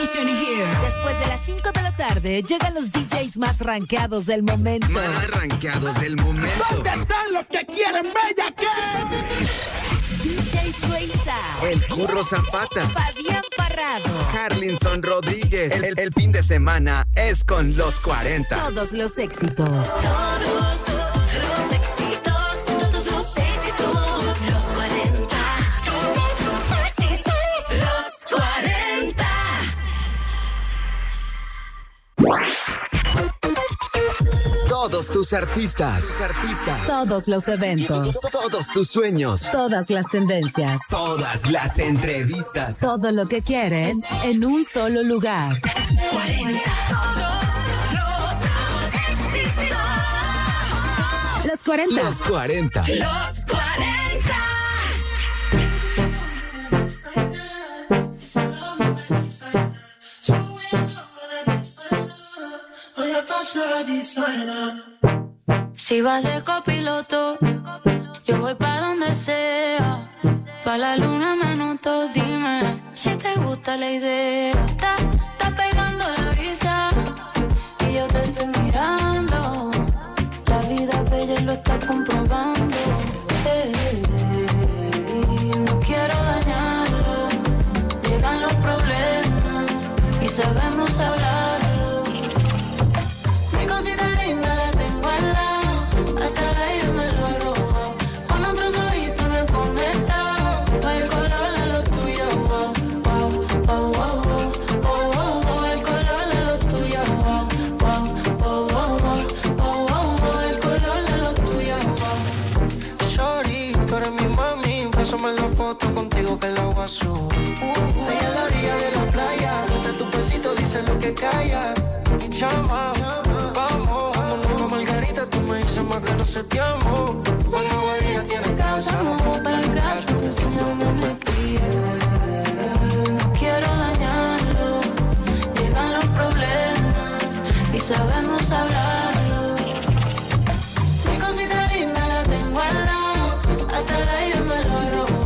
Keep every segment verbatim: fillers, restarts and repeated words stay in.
Nation here. Después de las cinco de la tarde, llegan los D Js más rankeados del momento. Más rankeados del momento. ¿Dónde están los que quieren bella que? D J Tueiza. El Curro Zapata. Fabián Parrado. Harlinson Rodríguez. El, el, el fin de semana es con los cuarenta. Todos los éxitos. Todos los éxitos. Todos los éxitos. Los cuarenta. Todos los éxitos. Los cuarenta. Todos tus artistas. Tus artistas. Todos los eventos. Todos tus sueños. Todas las tendencias. Todas las entrevistas. Todo lo que quieres en un solo lugar. cuarenta. Los cuarenta. Los cuarenta. Los cuarenta. Si vas de copiloto, yo voy pa' donde sea. Pa' la luna me anoto, dime si te gusta la idea. Está, está pegando la brisa y yo te estoy mirando. La vida bella y lo está comprobando. Hey, no quiero dañarlo. Llegan los problemas y sabemos hablar. Contigo que la voy a subir. Uh, ahí a la orilla de la playa, de tu pesito dice lo que calla. Mi chama, vamos, vámonos a Margarita. Tú me dices más que no se te amo. Cuando Guadilla tiene casa, no puedo para el no quiero dañarlo. Llegan los problemas y sabemos hablarlo. Mi cosita linda la tengo al lado, hasta el aire me lo robo.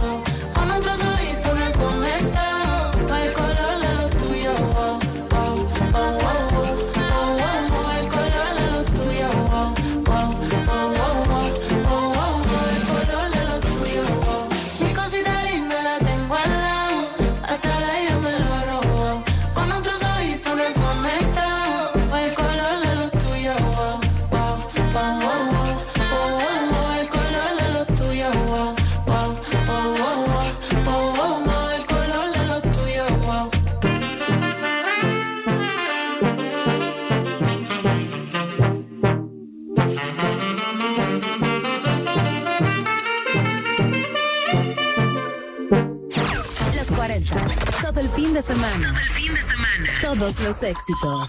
Todo el fin de semana. Todo el fin de semana. Todos los éxitos.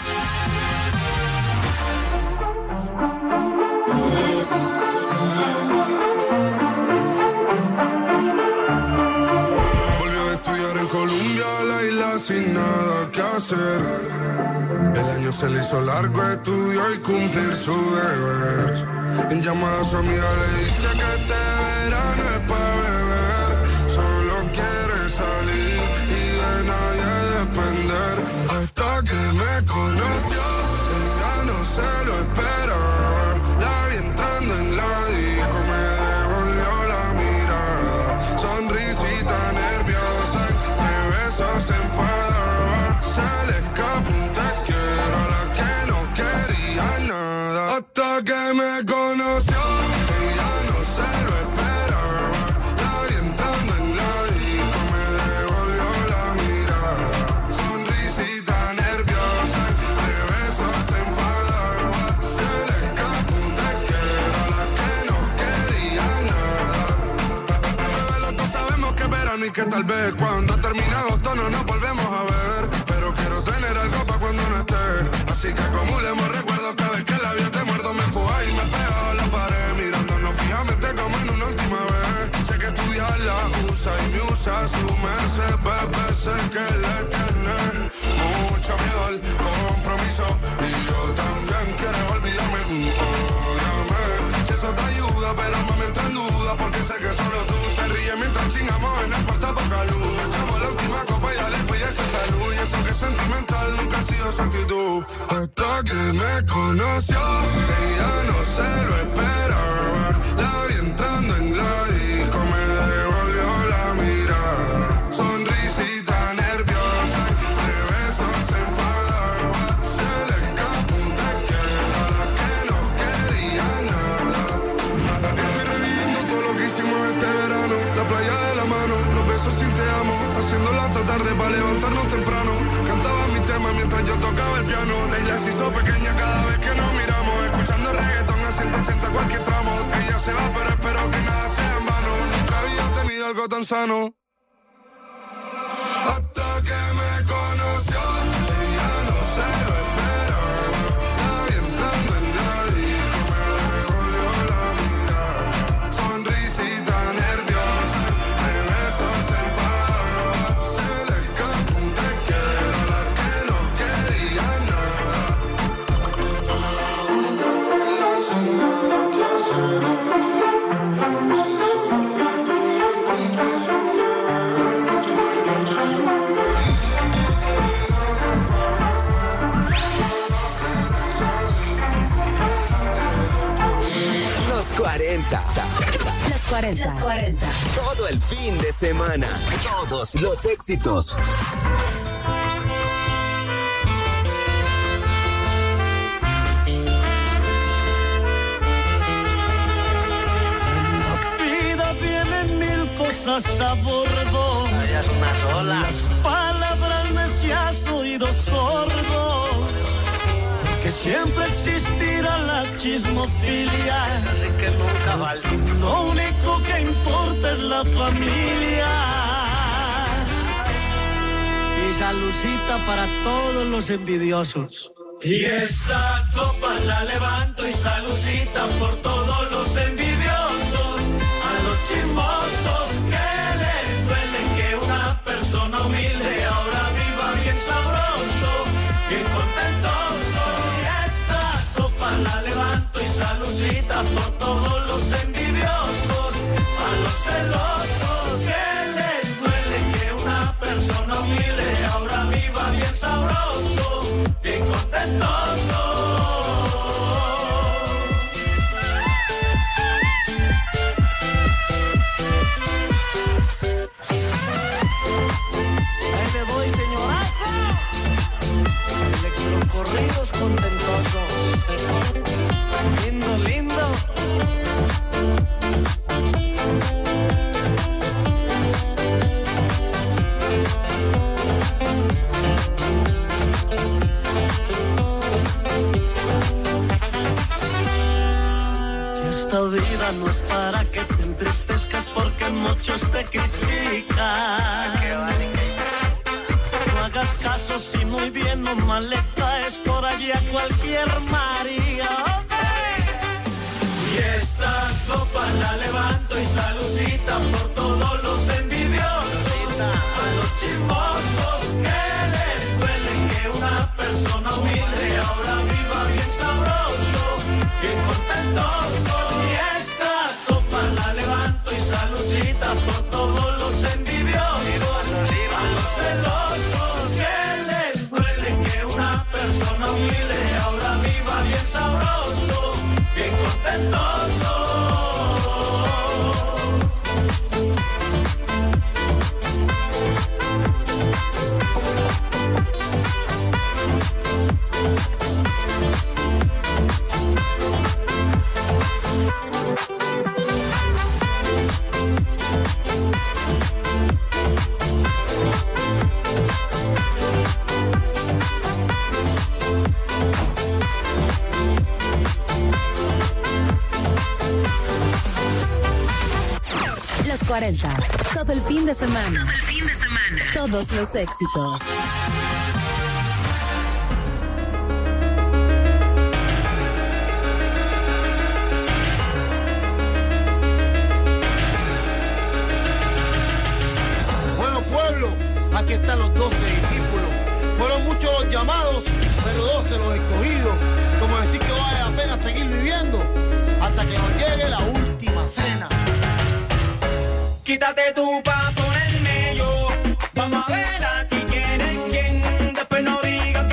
Volvió a estudiar en Colombia, la isla sin nada que hacer. El año se le hizo largo, estudió y cumplir su deber. En llamada a su amiga le dice que este verano es pa' beber. Solo quiere salir y de nadie depender. Hasta que me conoció, ella no se lo esperaba. La vi entrando en la disco, me devolvió la mirada. Sonrisita nerviosa, entre besos se enfadaba. Se le escapó un te quiero a la que no quería nada. Hasta que me conoció, ella no se lo esperaba. La vi entrando en la disco, me devolvió la mirada. Sonrisita nerviosa, de besos se enfadaba. Se le escapó un te quiero a la que no quería nada. Bebé, los dos sabemos que es verano y que tal vez cuando termine agosto no nos volvemos a ver. Pero quiero tener algo pa' cuando no esté. Así que acumulemos recuerdos cada vez que la vida te muerdo, me empuja y me pega a la pared. Mirándonos fijamente como en una última vez. Sé que estudiar la usa y me usa su merced. Bebé, sé que le tiene mucho miedo al compromiso. Y yo también quiero olvidarme, óyame. Si eso te ayuda, pero mami, entra en duda. Porque sé que solo tú te ríes mientras chingamos en el cuarto poca luz. Echamos la última copa y ya le pide esa salud. Y eso que sentimiento él nunca ha sido su actitud. Hasta que me conoció, ella no se lo esperaba. La vi entrando en la disco, me devolvió la mirada. Sonrisita nerviosa, de besos se enfadaba. Se le escapó un te quiero a la que no quería nada. Estoy reviviendo todo lo que hicimos este verano. La playa de la mano, los besos sin te amo. Haciéndola hasta tarde para levantarnos temprano. Cantaba mi tema mientras yo tocaba el piano. La isla se hizo pequeña cada vez que nos miramos. Escuchando reggaetón a ciento ochenta cualquier tramo. Ella se va pero espero que nada sea en vano. Nunca había tenido algo tan sano. Hasta que me conoció, ella no se lo esperaba. La vi entrando en la disco, me devolvió la mirada. Sonrisita nerviosa, de besos se enfadaba. Se le escapó un te quiero a la que no quería nada. Los cuarenta. Los cuarenta. Los cuarenta. Todo el fin de semana. Todos los éxitos. La vida viene mil cosas a bordo. Las palabras necias, oído sordo. Que siempre existirá la chismofilia. Que nunca vale. Lo único que importa es la familia. Y salucita para todos los envidiosos. Y esta copa la levanto y salucita por todos los envidiosos. A los chismosos que les duele que una persona humilde ahora viva bien sabroso, bien contentoso. Y esta copa la levanto y salucita por todos los envidiosos. A los celosos que les duele que una persona humilde ahora viva bien sabroso, bien contentoso. Ahí le doy, señorazo. Electrocorridos contentosos. Lindo, lindo. Esta vida no es para que te entristezcas porque muchos te critican. No hagas caso si muy bien o mal le caes por allí a cualquier María. Y esta copa la levanto y salucita por todos los envidiosos. A los chismosos que les duele que una persona humilde ahora viva bien sabroso, bien contentoso. Y esta copa la levanto y salucita por todos los envidiosos. A los celosos que les duele que una persona humilde ahora viva bien sabroso, bien contentoso. Los cuarenta. Todo el fin de semana. Todo el fin de semana. Todos los éxitos. Bueno, pueblo, aquí están los doce discípulos. Fueron muchos los llamados, pero doce los escogidos. Como decir que vale la pena seguir viviendo hasta que nos llegue la última cena. Quítate tú pa' ponerme yo. Vamos a ver aquí quién es quién. Después no digan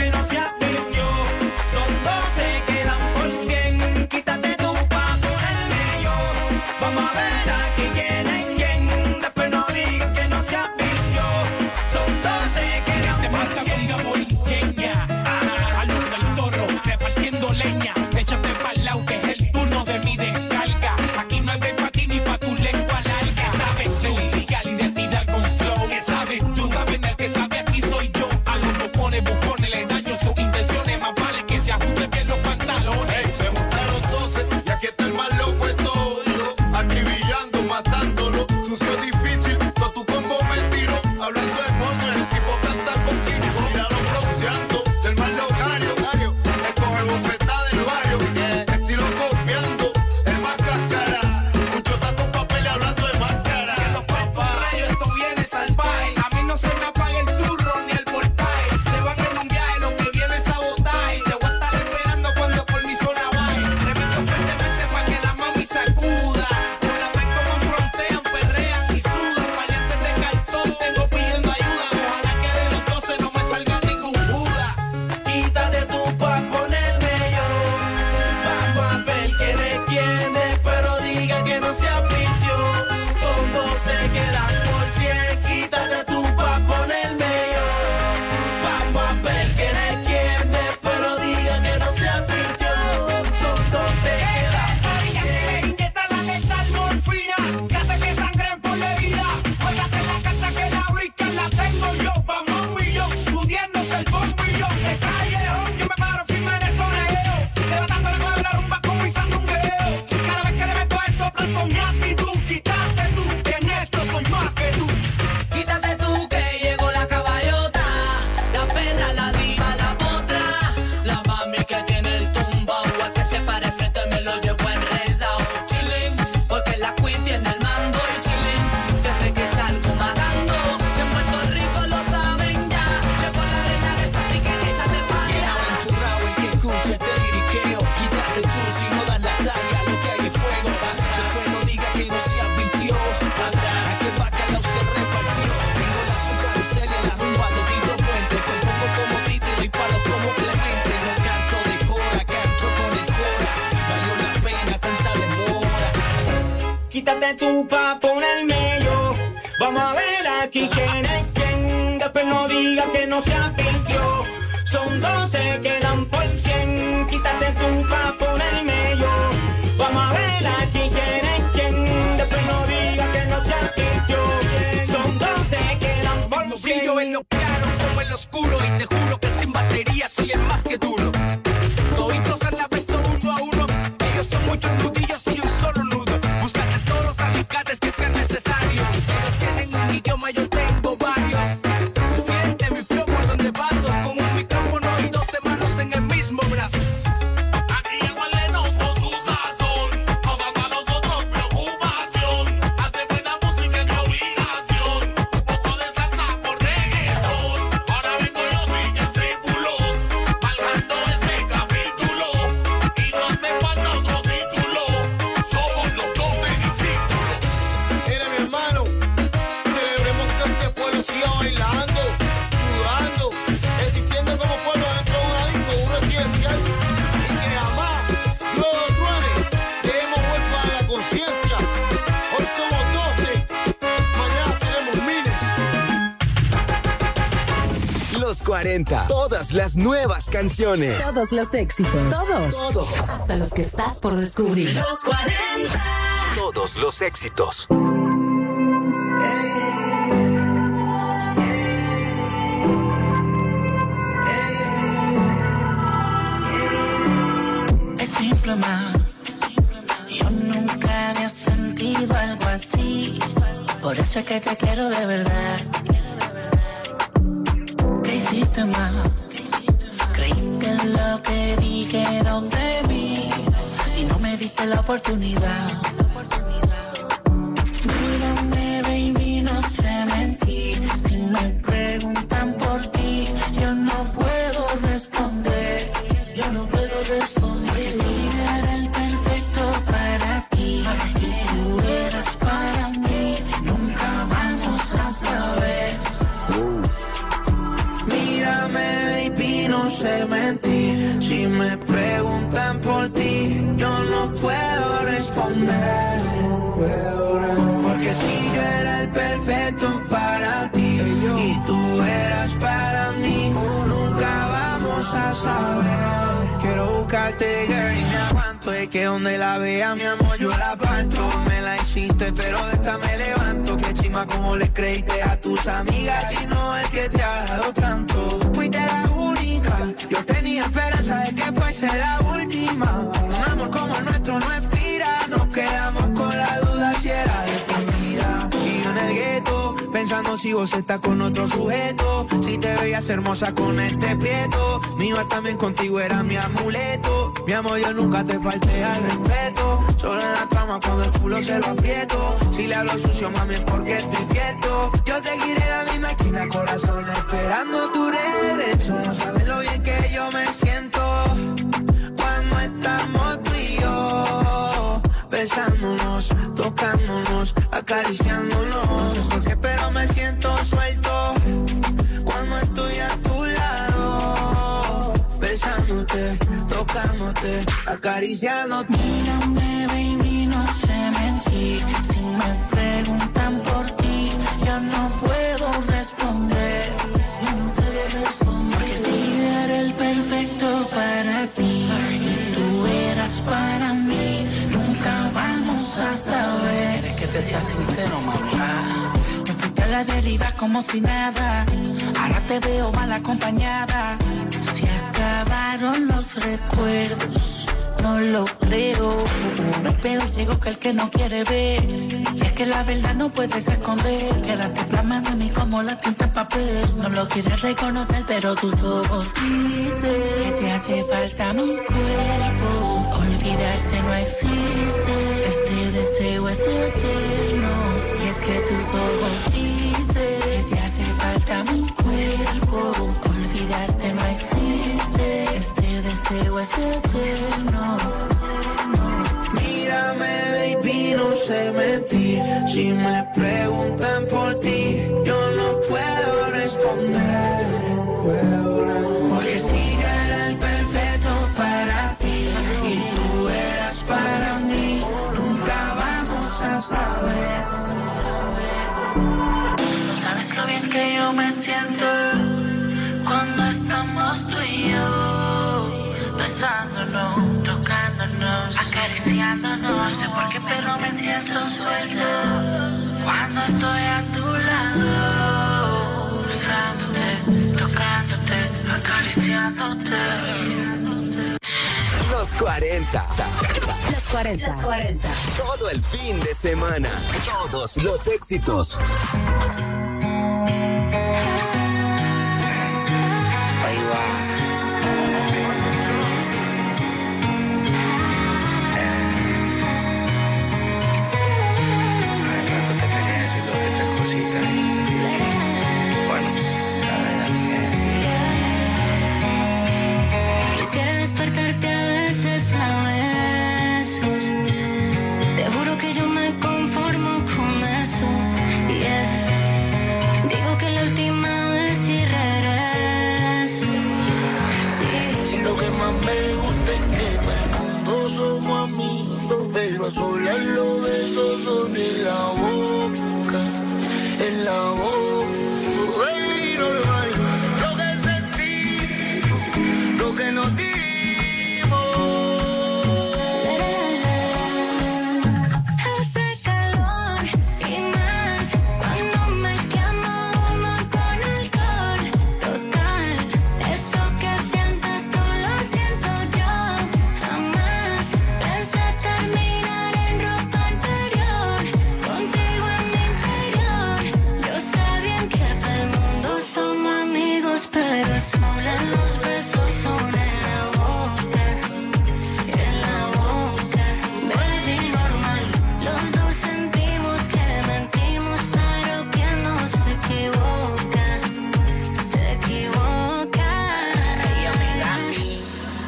quítate tú pa' ponerme yo. Vamos a ver aquí quién es quién, después no diga que no se advirtió. Son doce, quedan por cien, quítate tú pa' ponerme yo. Vamos a ver aquí quién es quién, después no diga que no se advirtió. Son doce, quedan por cien. Brillo en lo claro como en lo oscuro, y te juro que sin batería soy el más que duro. Toditos a la vez son uno a uno, ellos son muchos nudillos y un solo nudo. Búscate todos los alicates que sean necesarios, ellos tienen un idioma, yo tengo varios. Se siente mi flow por donde paso, con un micrófono y doce manos en el mismo brazo. Aquí llegó el Lennox con su sazón, causando a nosotros preocupación. Hace buena música es mi obligación, un poco de salsa con reggaetón. Ahora vengo yo sin escrúpulos, marcando este capítulo. Y no hace falta otro título, somos los doce discípulos. Mira mi hermano, celebremos que este pueblo siga bailando, sudando, existiendo como pueblo dentro de una disco, un residencial. Y que jamás, luego de truene, dejemos huérfana la conciencia. Hoy somos doce, mañana seremos miles. Los cuarenta, todas las nuevas canciones. Todos los éxitos. Todos. Todos. Hasta los que estás por descubrir. Los cuarenta. Todos los éxitos. Es simple, ma. Yo nunca había sentido algo así. Por eso es que te quiero de verdad. ¿Qué hiciste, ma? Creíste en lo que dijeron de mí y no me diste la oportunidad. Mírame, baby, no sé mentir. Si me preguntan por ti, yo no puedo responder. Yo no puedo responder. Si era el perfecto para ti y tú eras para mí, nunca vamos a saber. Mírame, baby, no sé mentir. Si me preguntan por ti, yo no puedo responder. Porque si yo era el perfecto para ti y tú eras para mí, nunca vamos a saber. Quiero buscarte, girl, y me aguanto. Es que donde la vea, mi amor, yo la parto. Me la hiciste, pero de esta me levanto. Que chima, como le creíste a tus amigas, y no el que te ha dado tanto. Fuiste la única, yo tenía esperanza de que fuese la última. Un amor como el nuestro no expira. Nos quedamos con la duda si era de por vida. Y yo en el gueto, pensando si vos estás con otro sujeto. Si te veías hermosa con este prieto. Mi iba también contigo era mi amuleto. Mi amor, yo nunca te falté al respeto. Solo en la cama cuando el culo se lo aprieto. Si le hablo sucio, mami, es porque estoy quieto. Yo seguiré la misma esquina, corazón, esperando tu regreso. No sabes lo bien que yo me siento cuando estamos tú y yo, besándonos, tocándonos, acariciándonos. No sé por qué, pero me siento suelto cuando estoy a tu lado, besándote, tocándote, acariciándote. Mírame, baby, no sé mentir. Si me preguntan por ti, yo no puedo responder. Yo no puedo responder. Porque si yo era el perfecto para ti y tú eras para mí, nunca vamos a saber. Es que te sea sincero, mamá. Te fuiste a la deriva como si nada. Ahora te veo mal acompañada. Se acabaron los recuerdos, no lo creo. No hay peor ciego que el que no quiere ver. Y es que la verdad no puedes esconder. Quédate plasmando en mí como la tinta en papel. No lo quieres reconocer, pero tus ojos dicen que te hace falta mi cuerpo. Olvidarte no existe. Este deseo es eterno. Y es que tus ojos dicen que te hace falta mi cuerpo. Olvidarte no existe. Este deseo es eterno. Mírame, baby, no sé mentir. Si me preguntan por ti, yo no puedo responder. Porque si yo era el perfecto para ti y tú eras para mí, nunca vamos a saber. acariciando, no sé por qué, pero me siento suelta cuando estoy a tu lado, usándote, tocándote, acariciándote. Los cuarenta. Los cuarenta. Los cuarenta. Todo el fin de semana. Todos los éxitos. Ahí va. Al rato te quería decir dos que tres cositas. Bueno, la verdad que Quisiera despertarte a veces a besos. Te juro que yo me conformo con eso. Yeah. Digo que la última vez y regreso. Sí. Y lo que más me gusta es que todos somos amigos, pero a solas los besos son en la boca, en la boca. Baby, normal, lo que sentimos, lo que nos dimos. Hace calor y más cuando me llamo uno con alcohol. Total, eso que sientes tú lo siento yo. Jamás pensé terminar en ropa interior, contigo en mi interior. Yo sé bien que del mundo somos amigos, pero sola los besos son en la boca, en la boca. Baby, normal, los dos sentimos que mentimos, pero que no se equivoca, se equivoca. Ay, amiga mía,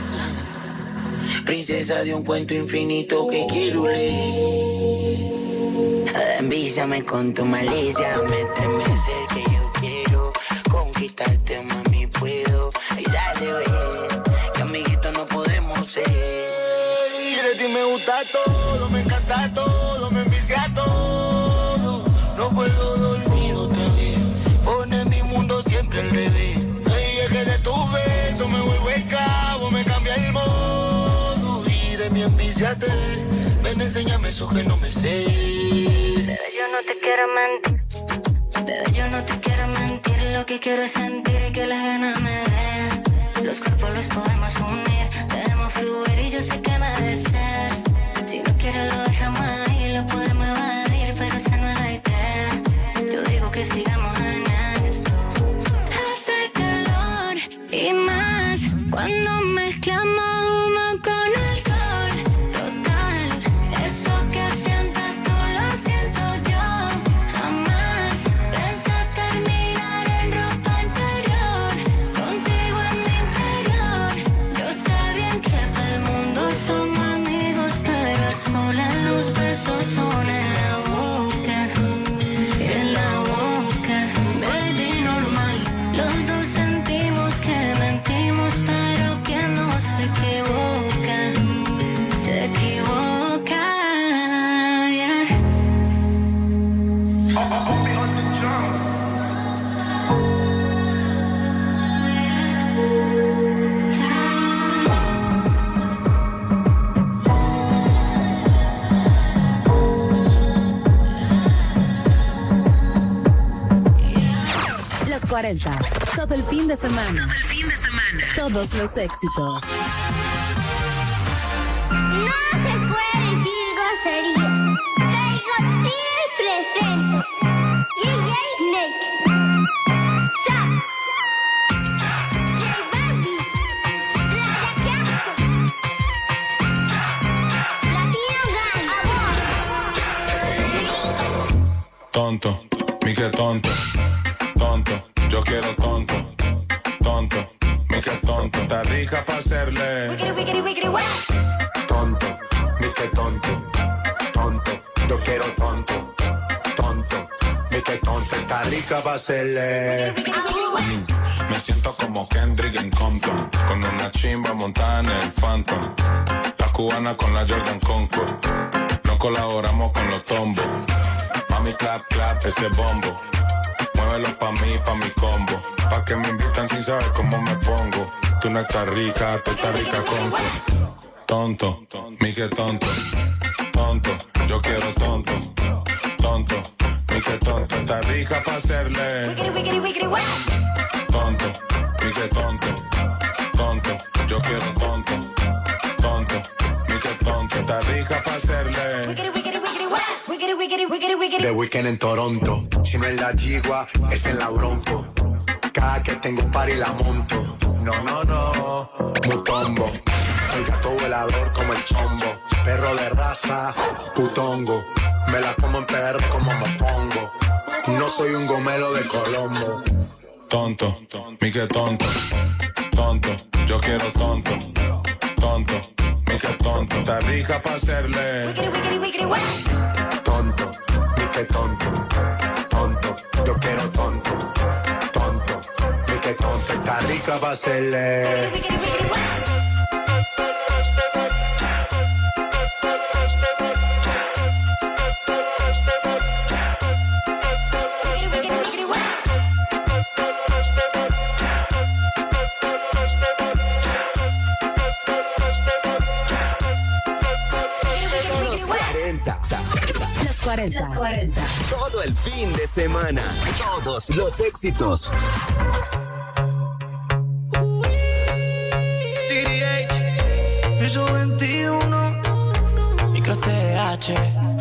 princesa de un cuento infinito que quiero leer. Envísame con tu malicia, me estremecer que yo quiero conquistarte, mami, puedo. Y dale, ve, que amiguito no podemos ser. Y de ti me gusta todo, me encanta todo, me envicia todo. No puedo dormir otra vez, pone mi mundo siempre al revés. Ay, es que de tus besos me vuelvo esclavo, me cambia el modo. Y de mi envicia te, ven, enséñame eso que no me sé. Bebé, yo no te quiero mentir. Bebé, yo no te quiero mentir. Lo que quiero es sentir y que las ganas me den. Los cuerpos los podemos unir, debemos fluir y yo sé que me deseas. Si no quieres lo dejamos ahí, lo podemos evadir, pero esa no es la idea. Yo digo que sigamos en esto. Hace calor y más cuando mezclamos humo con alcohol. Total, eso que sientes tú lo siento yo. Jamás pensé terminar en ropa interior, contigo en mi interior. Yo sé bien que del mundo somos amigos, pero solas los besos son en la boca, en la boca. Baby, normal, los dos sentimos que mentimos, pero que no se equivoca, se equivoca, yeah. Los cuarenta. Todo el fin de semana. Todo el fin de semana. Todos los éxitos. No se puede decir grosería. Soy Godzilla y presento. D J Snake. Zap. J Balvin. Playa Casco. Latino Gang. Tonto, mi que tonto, tonto, yo quiero tonto, tonto, mi que tonto, está rica para hacerle. Wiggity, wiggity, wiggity, what? Tonto, mi que tonto, tonto, yo quiero tonto, tonto, mi que tonto, está rica para hacerle. Mm, me siento como Kendrick en Compton, con una chimba montada en el Phantom, la cubana con la Jordan Concord, no colaboramos con los tombos. Mami, clap, clap, ese bombo. Muévelo pa' mí, pa' mi combo. Pa' que me invitan sin saber cómo me pongo. Tú no estás rica, tú estás rica con. tonto, mi que tonto, tonto, yo quiero tonto, tonto, mi que tonto, está rica pa' hacerle. Wiggity, wiggity, wiggity, wow. Tonto, mi que tonto, tonto, yo quiero tonto, tonto, mi que tonto, está rica pa' hacerle. Wiggity, wiggity, wiggity, wow. Wiggity, wiggity, wiggity, wiggity. The Weeknd en Toronto, si no es la yigua, es en la Bronco. Cada que tengo un party la monto. No, no, no, mutombo. El gato volador como el chombo. Perro de raza, putongo. Me la como en P R como mofongo. No soy un gomelo de Colombo. Tonto, mi que tonto. Tonto, yo quiero tonto. Tonto, mi que tonto. Está rica pa' hacerle. Wiggity, wiggity, wiggity, wow. Tonto, mi que tonto. Tonto, yo quiero tonto. Tonto, mi que tonto. Está rica pa' hacerle. Wiggity, wiggity, wiggity, wow. Los cuarenta. Los cuarenta. Todo el fin de semana. Todos los éxitos. T D H, piso veintiuno, micro T H,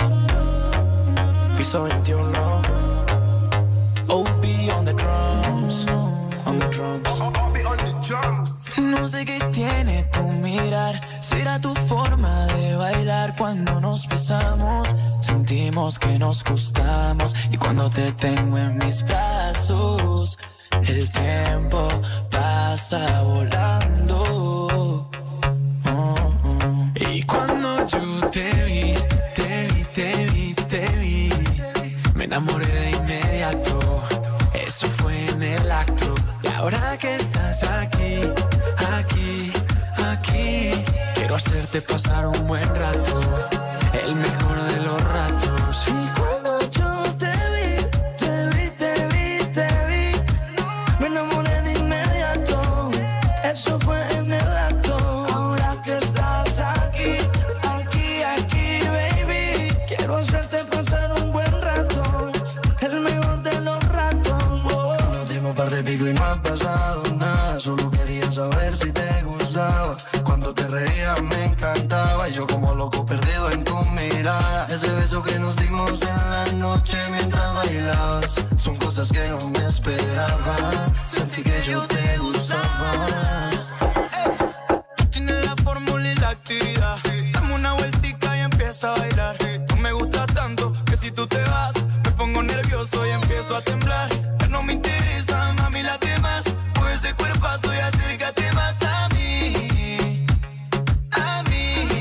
piso veintiuno, O B on the drums, on the drums. No sé qué tiene tu mirar, será tu forma de bailar cuando nos besamos. Sentimos que nos gustamos y cuando te tengo en mis brazos, el tiempo pasa volando. Oh, oh. Y cuando yo te vi, te vi, te vi, te vi, me enamoré de inmediato. Eso fue en el acto. Y ahora que estás aquí, aquí, aquí, quiero hacerte pasar un buen rato, el mejor de los ratos. Y cuando yo te vi, te vi, te vi, te vi, me enamoré de inmediato. Eso fue en el acto. Ahora que estás aquí, aquí, aquí, baby, quiero hacerte pasar un buen rato, el mejor de los ratos. Oh. Nos dimos par de pico y no ha pasado nada. Solo quería saber si te gustaba. Cuando te reías me encantaba y yo como loco perdido en tu mirada. Ese beso que nos dimos en la noche mientras bailabas, son cosas que no me esperaba. Sentí que yo te gustaba. Tú tienes la fórmula y la actividad. Dame una vueltica y empieza a bailar. Tú me gusta tanto que si tú te vas me pongo nervioso y empiezo a temblar. Ya no me interesa, mami, las demás. Mueve ese cuerpazo y acércate más a mí, a mí.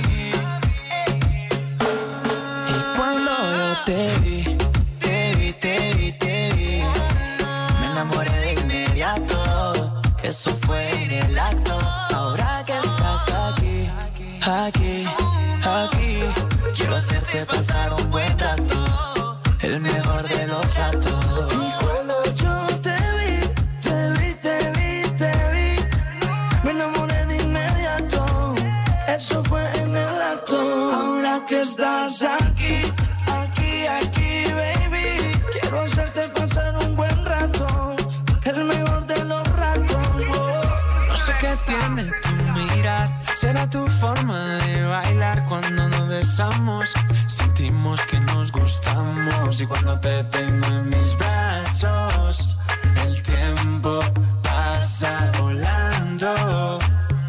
Y cuando yo te vi, te vi, te vi, te vi, me enamoré de inmediato. Eso fue en el acto. Ahora que estás aquí, aquí, aquí, quiero hacerte pasar un buen rato, el mejor de los ratos. Y cuando yo te vi, te vi, te vi, te vi, me enamoré de inmediato. Eso fue en el acto. Ahora que estás aquí, aquí, aquí, baby, quiero hacerte pasar un buen rato, el mejor de los ratos. Oh. No sé qué tiene tu mirar, será tu forma de bailar cuando nos besamos. Sentimos que nos gustamos y cuando te tengo en mis brazos, el tiempo pasa volando.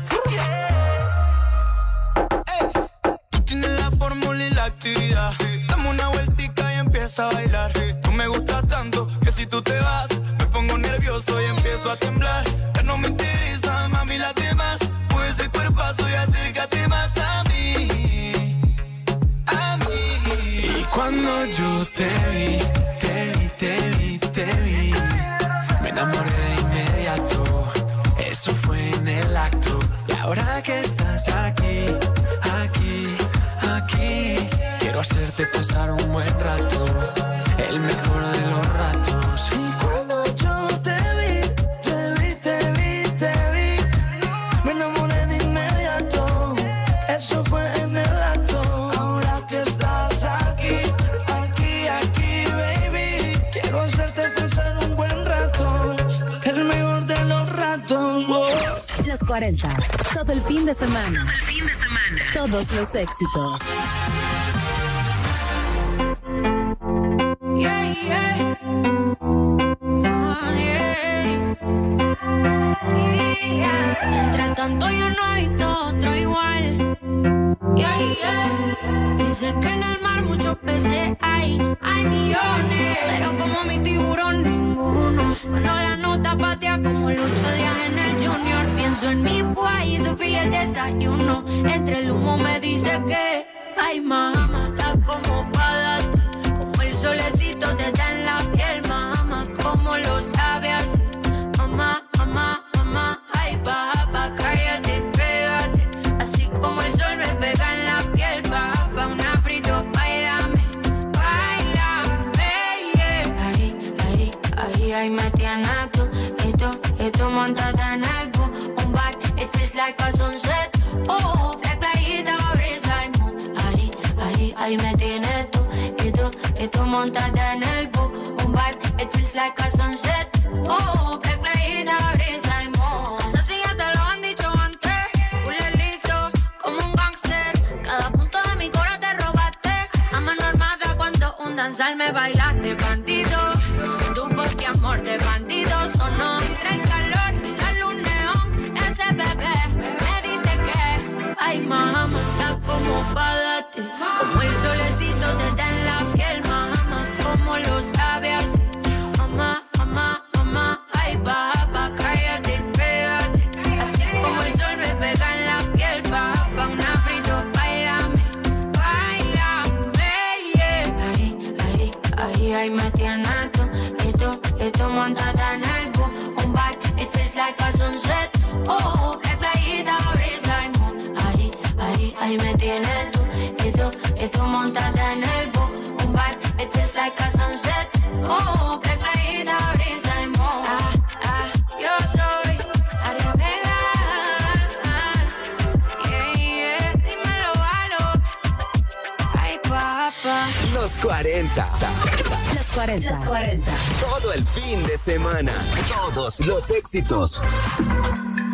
Tú tienes la fórmula y la actividad. Dame una vueltica y empieza a bailar. Tú me gustas tanto que si tú te vas me pongo nervioso y empiezo a temblar. Ya no me interesa, mami, las demás. Mueve ese cuerpazo y acércate más a mí, a mí. Y cuando yo te vi, te vi, te vi, te vi, me enamoré de inmediato. Eso fue en el acto. Y ahora que estás aquí, aquí, aquí, quiero hacerte pasar un buen rato, el mejor de los ratos. Y cuando yo te vi, te vi, te vi, te vi, me enamoré de inmediato. Eso Los cuarenta. Todo el fin de semana. Todo el fin de semana. Todos los éxitos. Yeah, yeah. Oh, yeah. Entre tanto yo no he visto otro igual. Yeah, yeah. Dicen que en el mar muchos peces hay, hay millones, pero como mi tiburón ninguno. Cuando la nota patea como los ocho días en el Junior, pienso en mi país, su fiel el desayuno. Entre el humo me dice que, ay mamá, está como pa' darte, como el solecito te da en la piel, mamá, como lo sabe hacer. Mamá, mamá, mamá, ay papá, cállate, pégate, así como el sol me pega en la piel, papá, una frito, bailame, bailame, yeah. Ahí, ahí, ahí, ahí me tienes tú, y tú, y tú montada en el boom, un vibe, it feels like a sunset, oh, flag playita, brisa y moon, ahí, ahí, ahí me tienes tú, y tú, y tú montada en el boom, un vibe, it feels like a sunset, oh, flag playita, brisa y moon. No sé si ya te lo han dicho antes, culé liso, como un gangster, cada punto de mi cora te robaste, a mano armada cuando un danzar me bailaste, bandido, tu porque amor de bandidos o no, trae calor, la luz neón, ese bebé me dice que, ay mamá, está como pa' darte, como el solecito te da en la piel, mamá, como lo sabe hacer, mamá, mamá, mamá, ay papá, cállate, pégate, así como el sol me pega en la piel, papá, una frito, bailame, bailame, yeah. Ahí, ahí, ahí, ahí me tienes tú, y tú, y tú montada en el boom, un vibe, it feels like a sunset, oh, flag playita, brisa y moon, ahí, ahí, ahí me tienes tú, y tú, y tú montada en el boom, un vibe, it feels like a sunset, oh, flag playita, brisa y moon, ah, ah, yo soy Aria Vega, ah, yeah, yeah, dímelo, halo, ay papá. Los cuarenta. Los cuarenta. Los cuarenta. Todo el fin de semana. Todos los éxitos.